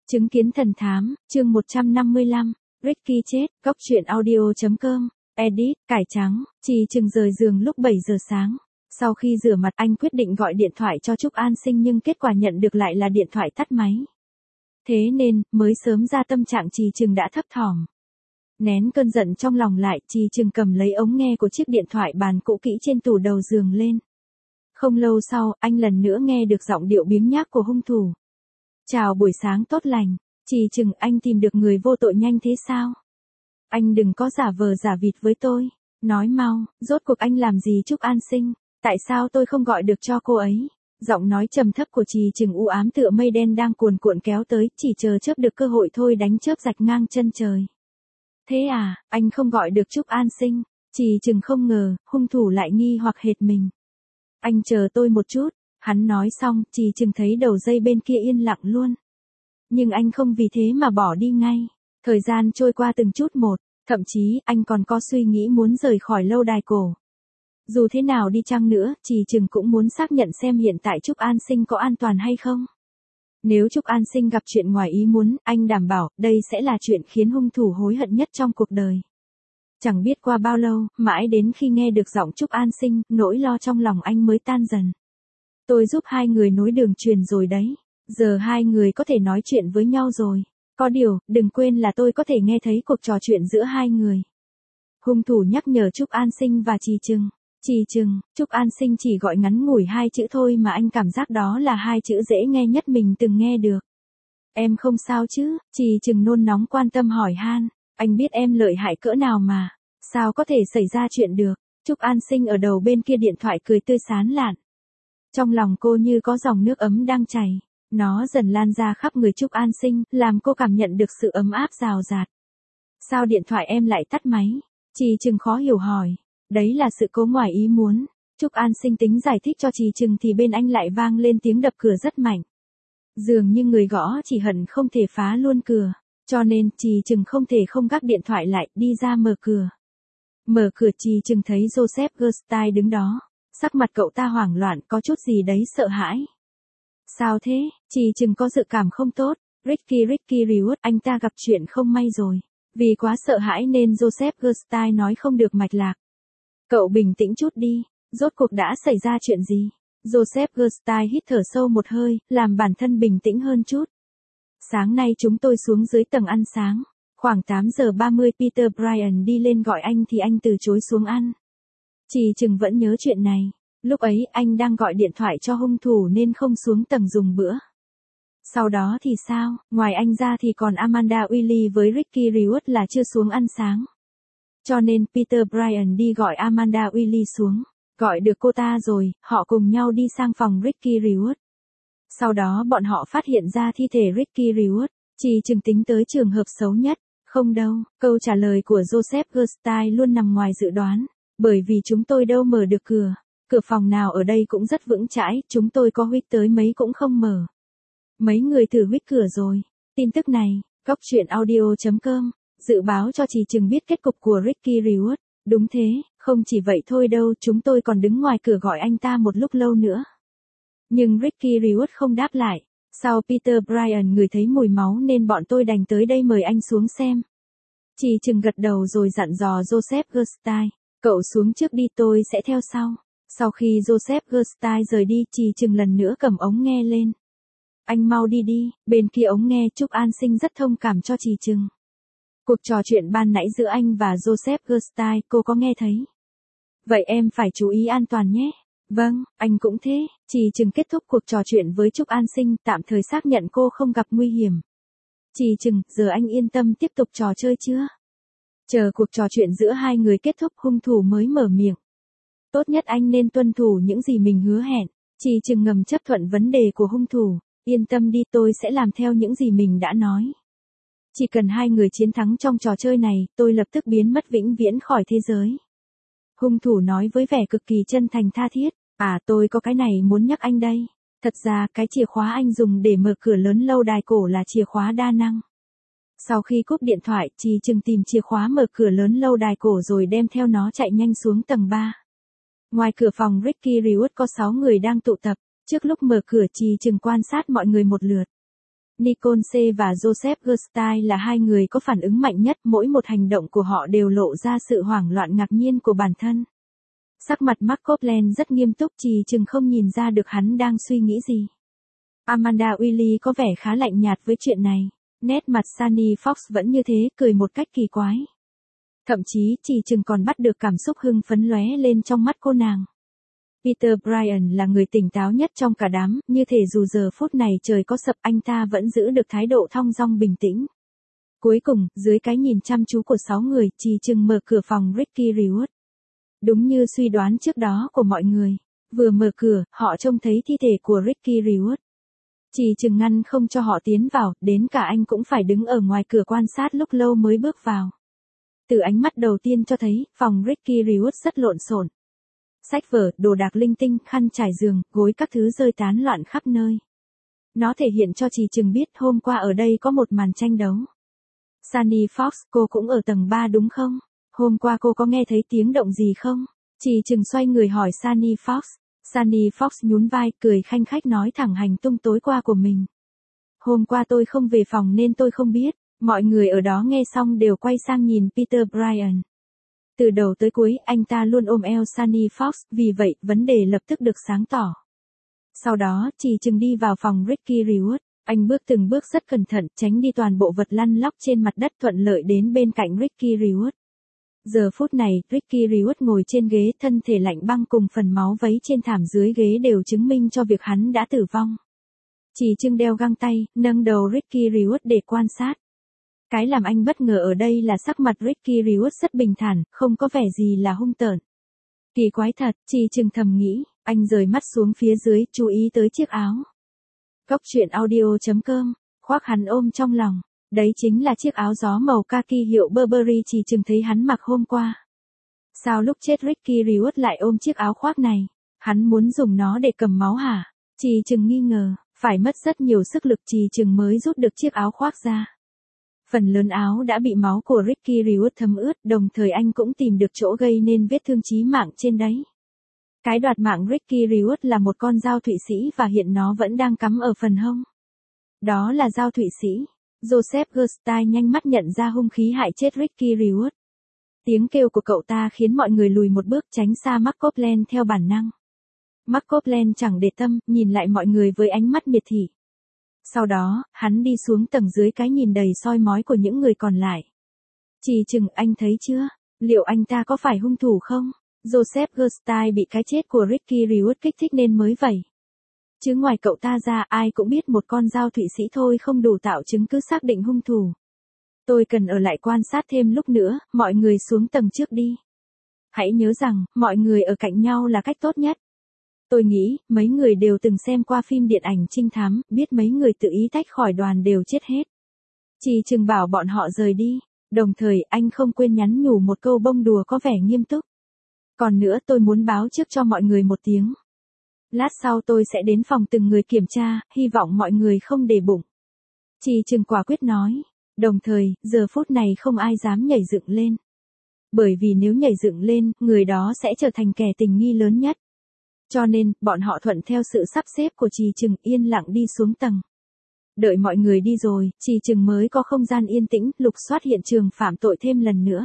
Chứng kiến thần thám, chương 155, Ricky chết, góc truyện audio.com, edit, cải trắng, Trì Trừng rời giường lúc 7 giờ sáng. Sau khi rửa mặt anh quyết định gọi điện thoại cho Trúc An Sinh nhưng kết quả nhận được lại là điện thoại tắt máy. Thế nên, mới sớm ra tâm trạng Trì Trừng đã thấp thỏm. Nén cơn giận trong lòng lại, Trì Trừng cầm lấy ống nghe của chiếc điện thoại bàn cũ kỹ trên tủ đầu giường lên. Không lâu sau, anh lần nữa nghe được giọng điệu biếng nhác của hung thủ. Chào buổi sáng tốt lành, Trì Trừng, anh tìm được người vô tội nhanh thế sao? Anh đừng có giả vờ giả vịt với tôi, nói mau, rốt cuộc anh làm gì Trúc An Sinh, tại sao tôi không gọi được cho cô ấy? Giọng nói trầm thấp của Trì Trừng u ám tựa mây đen đang cuồn cuộn kéo tới, chỉ chờ chớp được cơ hội thôi đánh chớp rạch ngang chân trời. Thế à, anh không gọi được Trúc An Sinh, Trì Trừng không ngờ, hung thủ lại nghi hoặc hệt mình. Anh chờ tôi một chút. Hắn nói xong, Trì Trừng thấy đầu dây bên kia yên lặng luôn. Nhưng anh không vì thế mà bỏ đi ngay. Thời gian trôi qua từng chút một, thậm chí anh còn có suy nghĩ muốn rời khỏi lâu đài cổ. Dù thế nào đi chăng nữa, Trì Trừng cũng muốn xác nhận xem hiện tại Trúc An Sinh có an toàn hay không. Nếu Trúc An Sinh gặp chuyện ngoài ý muốn, anh đảm bảo đây sẽ là chuyện khiến hung thủ hối hận nhất trong cuộc đời. Chẳng biết qua bao lâu, mãi đến khi nghe được giọng Trúc An Sinh, nỗi lo trong lòng anh mới tan dần. Tôi giúp hai người nối đường truyền rồi đấy. Giờ hai người có thể nói chuyện với nhau rồi. Có điều, đừng quên là tôi có thể nghe thấy cuộc trò chuyện giữa hai người. Hung thủ nhắc nhở Trúc An Sinh và Trì Trừng. Trì Trừng, Trúc An Sinh chỉ gọi ngắn ngủi hai chữ thôi mà anh cảm giác đó là hai chữ dễ nghe nhất mình từng nghe được. Em không sao chứ? Trì Trừng nôn nóng quan tâm hỏi han. Anh biết em lợi hại cỡ nào mà. Sao có thể xảy ra chuyện được? Trúc An Sinh ở đầu bên kia điện thoại cười tươi sán lạn. Trong lòng cô như có dòng nước ấm đang chảy. Nó dần lan ra khắp người Trúc An Sinh, làm cô cảm nhận được sự ấm áp rào rạt. Sao điện thoại em lại tắt máy? Trì Trừng khó hiểu hỏi. Đấy là sự cố ngoài ý muốn. Trúc An Sinh tính giải thích cho Trì Trừng thì bên anh lại vang lên tiếng đập cửa rất mạnh. Dường như người gõ chỉ hận không thể phá luôn cửa. Cho nên Trì Trừng không thể không gác điện thoại lại, đi ra mở cửa. Mở cửa Trì Trừng thấy Joseph Gerstein đứng đó. Sắc mặt cậu ta hoảng loạn, có chút gì đấy sợ hãi. Sao thế? Trì Trừng có dự cảm không tốt. Ricky Reward, anh ta gặp chuyện không may rồi. Vì quá sợ hãi nên Joseph Gerstein nói không được mạch lạc. Cậu bình tĩnh chút đi. Rốt cuộc đã xảy ra chuyện gì? Joseph Gerstein hít thở sâu một hơi, làm bản thân bình tĩnh hơn chút. Sáng nay chúng tôi xuống dưới tầng ăn sáng. Khoảng 8 giờ 30 Peter Bryan đi lên gọi anh thì anh từ chối xuống ăn. Trì Trừng vẫn nhớ chuyện này. Lúc ấy anh đang gọi điện thoại cho hung thủ nên không xuống tầng dùng bữa. Sau đó thì sao? Ngoài anh ra thì còn Amanda Wiley với Ricky Reward là chưa xuống ăn sáng. Cho nên Peter Bryan đi gọi Amanda Wiley xuống. Gọi được cô ta rồi, họ cùng nhau đi sang phòng Ricky Reward. Sau đó bọn họ phát hiện ra thi thể Ricky Reward. Trì Trừng tính tới trường hợp xấu nhất. Không đâu, câu trả lời của Joseph Gerstein luôn nằm ngoài dự đoán. Bởi vì chúng tôi đâu mở được cửa. Cửa phòng nào ở đây cũng rất vững chãi, chúng tôi có huých tới mấy cũng không mở. Mấy người thử huých cửa rồi. Tin tức này, góc truyện audio.com, dự báo cho Trì Trừng biết kết cục của Ricky Reward. Đúng thế, không chỉ vậy thôi đâu, chúng tôi còn đứng ngoài cửa gọi anh ta một lúc lâu nữa. Nhưng Ricky Reward không đáp lại. Sau Peter Bryan ngửi thấy mùi máu nên bọn tôi đành tới đây mời anh xuống xem. Trì Trừng gật đầu rồi dặn dò Joseph Gerstein. Cậu xuống trước đi, tôi sẽ theo sau. Sau khi Joseph Gerstein rời đi, Trì Trừng lần nữa cầm ống nghe lên. Anh mau đi đi, bên kia ống nghe Trúc An Sinh rất thông cảm cho Trì Trừng. Cuộc trò chuyện ban nãy giữa anh và Joseph Gerstein, cô có nghe thấy? Vậy em phải chú ý an toàn nhé. Vâng, anh cũng thế. Trì Trừng kết thúc cuộc trò chuyện với Trúc An Sinh, tạm thời xác nhận cô không gặp nguy hiểm. Trì Trừng, giờ anh yên tâm tiếp tục trò chơi chưa? Chờ cuộc trò chuyện giữa hai người kết thúc, hung thủ mới mở miệng. Tốt nhất anh nên tuân thủ những gì mình hứa hẹn. Trì Trừng ngầm chấp thuận vấn đề của hung thủ. Yên tâm đi, tôi sẽ làm theo những gì mình đã nói. Chỉ cần hai người chiến thắng trong trò chơi này, tôi lập tức biến mất vĩnh viễn khỏi thế giới. Hung thủ nói với vẻ cực kỳ chân thành tha thiết. À, tôi có cái này muốn nhắc anh đây. Thật ra, cái chìa khóa anh dùng để mở cửa lớn lâu đài cổ là chìa khóa đa năng. Sau khi cúp điện thoại, Trì Trừng tìm chìa khóa mở cửa lớn lâu đài cổ rồi đem theo nó chạy nhanh xuống tầng 3. Ngoài cửa phòng Ricky Reward có 6 người đang tụ tập. Trước lúc mở cửa, Trì Trừng quan sát mọi người một lượt. Nicole C. và Joseph Gerstein là hai người có phản ứng mạnh nhất, mỗi một hành động của họ đều lộ ra sự hoảng loạn ngạc nhiên của bản thân. Sắc mặt Mark Copeland rất nghiêm túc, trì chừng không nhìn ra được hắn đang suy nghĩ gì. Amanda Wiley có vẻ khá lạnh nhạt với chuyện này. Nét mặt Sunny Fox vẫn như thế, cười một cách kỳ quái. Thậm chí, trì chừng còn bắt được cảm xúc hưng phấn lóe lên trong mắt cô nàng. Peter Bryan là người tỉnh táo nhất trong cả đám, như thể dù giờ phút này trời có sập anh ta vẫn giữ được thái độ thong dong bình tĩnh. Cuối cùng, dưới cái nhìn chăm chú của 6 người, trì chừng mở cửa phòng Ricky Reward. Đúng như suy đoán trước đó của mọi người, vừa mở cửa, họ trông thấy thi thể của Ricky Reward. Trì chừng ngăn không cho họ tiến vào, đến cả anh cũng phải đứng ở ngoài cửa quan sát lúc lâu mới bước vào. Từ ánh mắt đầu tiên cho thấy, phòng Ricky Reward rất lộn xộn. Sách vở, đồ đạc linh tinh, khăn trải giường, gối các thứ rơi tán loạn khắp nơi. Nó thể hiện cho trì chừng biết hôm qua ở đây có một màn tranh đấu. Sunny Fox, cô cũng ở tầng 3 đúng không? Hôm qua cô có nghe thấy tiếng động gì không? Trì chừng xoay người hỏi Sunny Fox. Sunny Fox nhún vai, cười khanh khách nói thẳng hành tung tối qua của mình. Hôm qua tôi không về phòng nên tôi không biết. Mọi người ở đó nghe xong đều quay sang nhìn Peter Bryan. Từ đầu tới cuối, anh ta luôn ôm eo Sunny Fox, vì vậy, vấn đề lập tức được sáng tỏ. Sau đó, trì chừng đi vào phòng Ricky Reward. Anh bước từng bước rất cẩn thận, tránh đi toàn bộ vật lăn lóc trên mặt đất, thuận lợi đến bên cạnh Ricky Reward. Giờ phút này, Ricky Reward ngồi trên ghế, thân thể lạnh băng cùng phần máu vấy trên thảm dưới ghế đều chứng minh cho việc hắn đã tử vong. Trì chừng đeo găng tay, nâng đầu Ricky Reward để quan sát. Cái làm anh bất ngờ ở đây là sắc mặt Ricky Reward rất bình thản, không có vẻ gì là hung tợn. Kỳ quái thật, trì chừng thầm nghĩ, anh rời mắt xuống phía dưới, chú ý tới chiếc áo. Góc truyện audio.com, khoác hắn ôm trong lòng. Đấy chính là chiếc áo gió màu kaki hiệu Burberry trì chừng thấy hắn mặc hôm qua. Sao lúc chết Ricky Reward lại ôm chiếc áo khoác này? Hắn muốn dùng nó để cầm máu hả? Trì chừng nghi ngờ, phải mất rất nhiều sức lực trì chừng mới rút được chiếc áo khoác ra. Phần lớn áo đã bị máu của Ricky Reward thấm ướt, đồng thời anh cũng tìm được chỗ gây nên vết thương chí mạng trên đấy. Cái đoạt mạng Ricky Reward là một con dao Thụy Sĩ và hiện nó vẫn đang cắm ở phần hông. Đó là dao Thụy Sĩ. Joseph Gerstein nhanh mắt nhận ra hung khí hại chết Ricky Reward. Tiếng kêu của cậu ta khiến mọi người lùi một bước tránh xa Mark Copeland theo bản năng. Mark Copeland chẳng để tâm, nhìn lại mọi người với ánh mắt miệt thị. Sau đó, hắn đi xuống tầng dưới cái nhìn đầy soi mói của những người còn lại. Trì chừng, anh thấy chưa? Liệu anh ta có phải hung thủ không? Joseph Gerstein bị cái chết của Ricky Reward kích thích nên mới vậy. Chứ ngoài cậu ta ra ai cũng biết một con dao Thụy Sĩ thôi không đủ tạo chứng cứ xác định hung thủ. Tôi cần ở lại quan sát thêm lúc nữa, mọi người xuống tầng trước đi. Hãy nhớ rằng, mọi người ở cạnh nhau là cách tốt nhất. Tôi nghĩ, mấy người đều từng xem qua phim điện ảnh trinh thám, biết mấy người tự ý tách khỏi đoàn đều chết hết. Trì chừng bảo bọn họ rời đi, đồng thời anh không quên nhắn nhủ một câu bông đùa có vẻ nghiêm túc. Còn nữa tôi muốn báo trước cho mọi người một tiếng. Lát sau tôi sẽ đến phòng từng người kiểm tra, hy vọng mọi người không để bụng. Trì chừng quả quyết nói. Đồng thời, giờ phút này không ai dám nhảy dựng lên. Bởi vì nếu nhảy dựng lên, người đó sẽ trở thành kẻ tình nghi lớn nhất. Cho nên, bọn họ thuận theo sự sắp xếp của trì chừng yên lặng đi xuống tầng. Đợi mọi người đi rồi, trì chừng mới có không gian yên tĩnh, lục soát hiện trường phạm tội thêm lần nữa.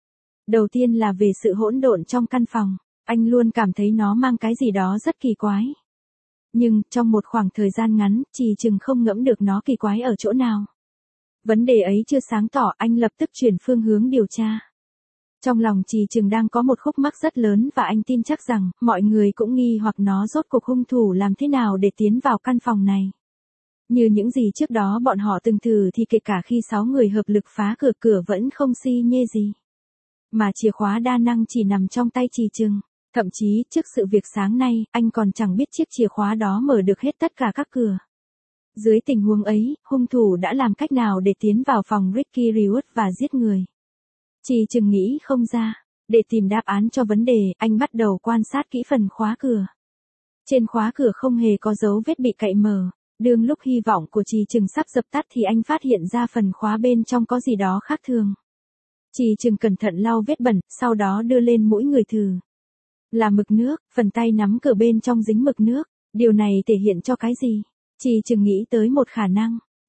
Đầu tiên là về sự hỗn độn trong căn phòng. Anh luôn cảm thấy nó mang cái gì đó rất kỳ quái. Nhưng, trong một khoảng thời gian ngắn, trì chừng không ngẫm được nó kỳ quái ở chỗ nào. Vấn đề ấy chưa sáng tỏ, anh lập tức chuyển phương hướng điều tra. Trong lòng trì chừng đang có một khúc mắc rất lớn và anh tin chắc rằng, mọi người cũng nghi hoặc nó rốt cuộc hung thủ làm thế nào để tiến vào căn phòng này. Như những gì trước đó bọn họ từng thử thì kể cả khi 6 người hợp lực phá cửa vẫn không xi nhê gì. Mà chìa khóa đa năng chỉ nằm trong tay trì chừng. Thậm chí, trước sự việc sáng nay, anh còn chẳng biết chiếc chìa khóa đó mở được hết tất cả các cửa. Dưới tình huống ấy, hung thủ đã làm cách nào để tiến vào phòng Ricky Reward và giết người? Trì chừng nghĩ không ra. Để tìm đáp án cho vấn đề, anh bắt đầu quan sát kỹ phần khóa cửa. Trên khóa cửa không hề có dấu vết bị cậy mở. Đương lúc hy vọng của trì chừng sắp dập tắt thì anh phát hiện ra phần khóa bên trong có gì đó khác thường. Trì chừng cẩn thận lau vết bẩn, sau đó đưa lên mỗi người thử. Là mực nước, phần tay nắm cửa bên trong dính mực nước. Điều này thể hiện cho cái gì? Trì chừng nghĩ tới một khả năng.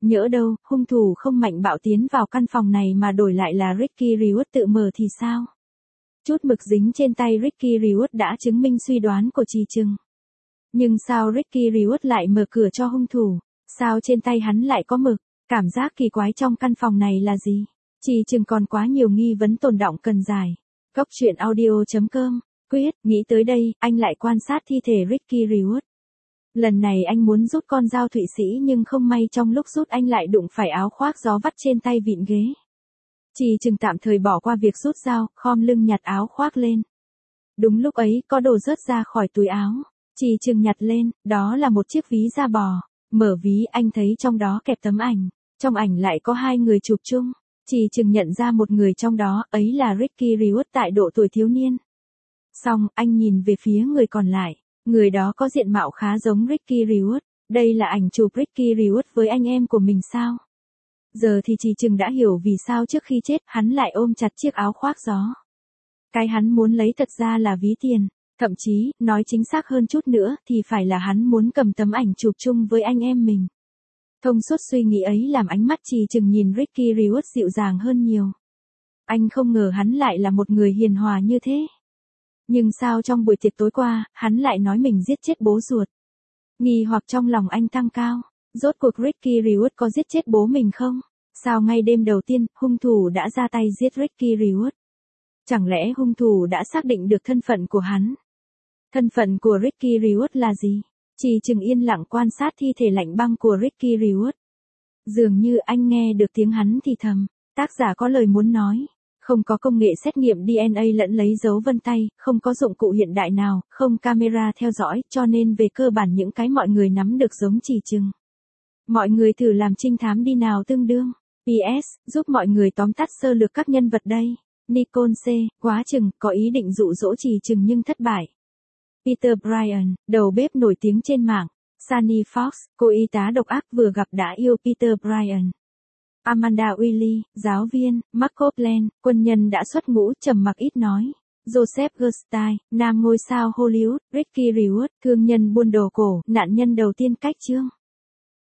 Nhỡ đâu, hung thủ không mạnh bạo tiến vào căn phòng này mà đổi lại là Ricky Reward tự mở thì sao? Chút mực dính trên tay Ricky Reward đã chứng minh suy đoán của Trì Trừng. Nhưng sao Ricky Reward lại mở cửa cho hung thủ? Sao trên tay hắn lại có mực? Cảm giác kỳ quái trong căn phòng này là gì? Trì Trừng còn quá nhiều nghi vấn tồn đọng cần giải. Góc truyện audio.com. Quyết, nghĩ tới đây, anh lại quan sát thi thể Ricky Reward. Lần này anh muốn rút con dao Thụy Sĩ nhưng không may trong lúc rút anh lại đụng phải áo khoác gió vắt trên tay vịn ghế. Trì Trừng tạm thời bỏ qua việc rút dao, khom lưng nhặt áo khoác lên. Đúng lúc ấy, có đồ rớt ra khỏi túi áo. Trì Trừng nhặt lên, đó là một chiếc ví da bò. Mở ví anh thấy trong đó kẹp tấm ảnh. Trong ảnh lại có hai người chụp chung. Trì Trừng nhận ra một người trong đó, ấy là Ricky Reward tại độ tuổi thiếu niên. Xong, anh nhìn về phía người còn lại. Người đó có diện mạo khá giống Ricky Reward. Đây là ảnh chụp Ricky Reward với anh em của mình sao? Giờ thì Trì Trừng đã hiểu vì sao trước khi chết hắn lại ôm chặt chiếc áo khoác gió. Cái hắn muốn lấy thật ra là ví tiền. Thậm chí, nói chính xác hơn chút nữa thì phải là hắn muốn cầm tấm ảnh chụp chung với anh em mình. Thông suốt suy nghĩ ấy làm ánh mắt Trì Trừng nhìn Ricky Reward dịu dàng hơn nhiều. Anh không ngờ hắn lại là một người hiền hòa như thế. Nhưng sao trong buổi tiệc tối qua, hắn lại nói mình giết chết bố ruột. Nghi hoặc trong lòng anh tăng cao. Rốt cuộc Ricky Reward có giết chết bố mình không? Sao ngay đêm đầu tiên, hung thủ đã ra tay giết Ricky Reward? Chẳng lẽ hung thủ đã xác định được thân phận của hắn? Thân phận của Ricky Reward là gì? Trì Trừng yên lặng quan sát thi thể lạnh băng của Ricky Reward. Dường như anh nghe được tiếng hắn thì thầm. Tác giả có lời muốn nói. Không có công nghệ xét nghiệm DNA lẫn lấy dấu vân tay, không có dụng cụ hiện đại nào, không camera theo dõi, cho nên về cơ bản những cái mọi người nắm được giống Trì Trừng. Mọi người thử làm trinh thám đi nào tương đương. PS, giúp mọi người tóm tắt sơ lược các nhân vật đây. Nicole C. Quá chừng, có ý định dụ dỗ Trì Trừng nhưng thất bại. Peter Bryan, đầu bếp nổi tiếng trên mạng. Sunny Fox, cô y tá độc ác vừa gặp đã yêu Peter Bryan. Amanda Wiley, giáo viên. Mark Copeland, quân nhân đã xuất ngũ, trầm mặc ít nói. Joseph Gerstein, nam ngôi sao Hollywood. Ricky Reward, thương nhân buôn đồ cổ, nạn nhân đầu tiên cách chương.